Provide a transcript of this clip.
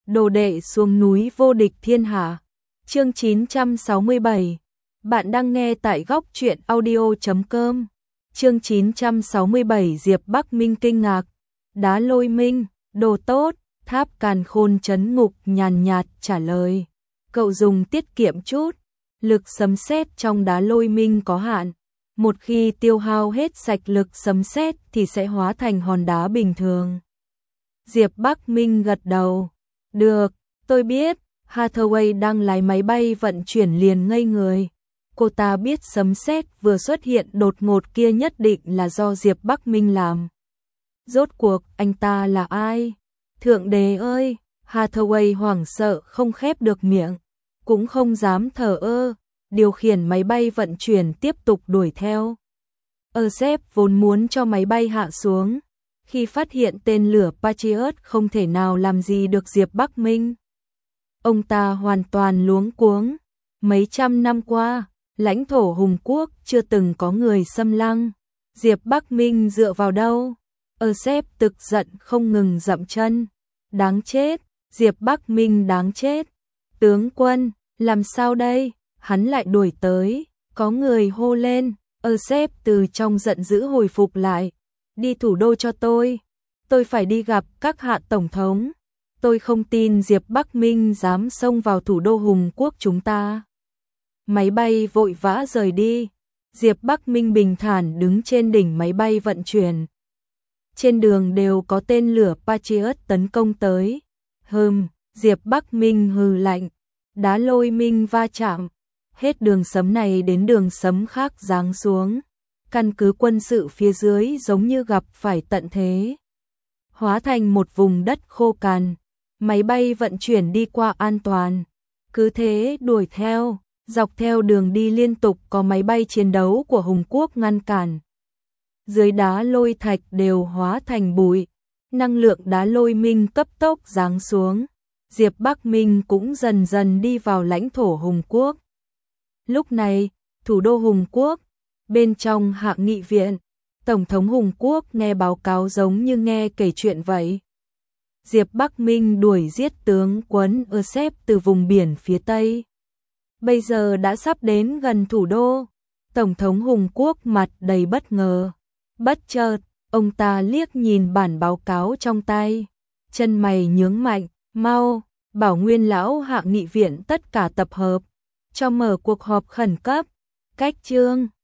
đồ đệ xuống núi vô địch thiên hạ. Chương 967. Bạn đang nghe tại góc truyện audio.com. Chương 967 Diệp Bắc Minh kinh ngạc. Đá Lôi Minh, đồ tốt. Tháp Càn Khôn trấn ngục nhàn nhạt trả lời. Cậu dùng tiết kiệm chút. Lực sấm sét trong đá Lôi Minh có hạn. Một khi tiêu hao hết sạch lực sấm sét thì sẽ hóa thành hòn đá bình thường. Diệp Bắc Minh gật đầu. Được, tôi biết. Hathaway đang lái máy bay vận chuyển liền ngây người. Cô ta biết sấm sét vừa xuất hiện đột ngột kia nhất định là do Diệp Bắc Minh làm. Rốt cuộc anh ta là ai? Thượng đế ơi! Hathaway hoảng sợ không khép được miệng, cũng không dám thờ ơ, điều khiển máy bay vận chuyển tiếp tục đuổi theo. Ersep vốn muốn cho máy bay hạ xuống, khi phát hiện tên lửa Patriot không thể nào làm gì được Diệp Bắc Minh. Ông ta hoàn toàn luống cuống. Mấy trăm năm qua, lãnh thổ Hùng Quốc chưa từng có người xâm lăng. Diệp Bắc Minh dựa vào đâu? Ersep tức giận không ngừng dậm chân. Đáng chết, Diệp Bắc Minh đáng chết. Tướng quân, làm sao đây? Hắn lại đuổi tới, có người hô lên. Ersep từ trong giận dữ hồi phục lại. Đi thủ đô cho tôi phải đi gặp các hạ tổng thống. Tôi không tin Diệp Bắc Minh dám xông vào thủ đô Hùng Quốc chúng ta. Máy bay vội vã rời đi. Diệp Bắc Minh bình thản đứng trên đỉnh máy bay vận chuyển. Trên đường đều có tên lửa Patriot tấn công tới. Diệp Bắc Minh hừ lạnh. Đá Lôi Minh va chạm. Hết đường sấm này đến đường sấm khác giáng xuống. Căn cứ quân sự phía dưới giống như gặp phải tận thế. Hóa thành một vùng đất khô cằn. Máy bay vận chuyển đi qua an toàn. Cứ thế đuổi theo. Dọc theo đường đi liên tục có máy bay chiến đấu của Hùng Quốc ngăn cản. Dưới đá lôi thạch đều hóa thành bụi. Năng lượng đá Lôi Minh cấp tốc giáng xuống. Diệp Bắc Minh cũng dần dần đi vào lãnh thổ Hùng Quốc. Lúc này, thủ đô Hùng Quốc, bên trong hạ nghị viện, Tổng thống Hùng Quốc nghe báo cáo giống như nghe kể chuyện vậy. Diệp Bắc Minh đuổi giết tướng quân Ersep từ vùng biển phía Tây. Bây giờ đã sắp đến gần thủ đô. Tổng thống Hùng Quốc mặt đầy bất ngờ. Bất chợt, ông ta liếc nhìn bản báo cáo trong tay. Chân mày nhướng mạnh, mau, bảo Nguyên lão hạ nghị viện tất cả tập hợp. Cho mở cuộc họp khẩn cấp. Cách chương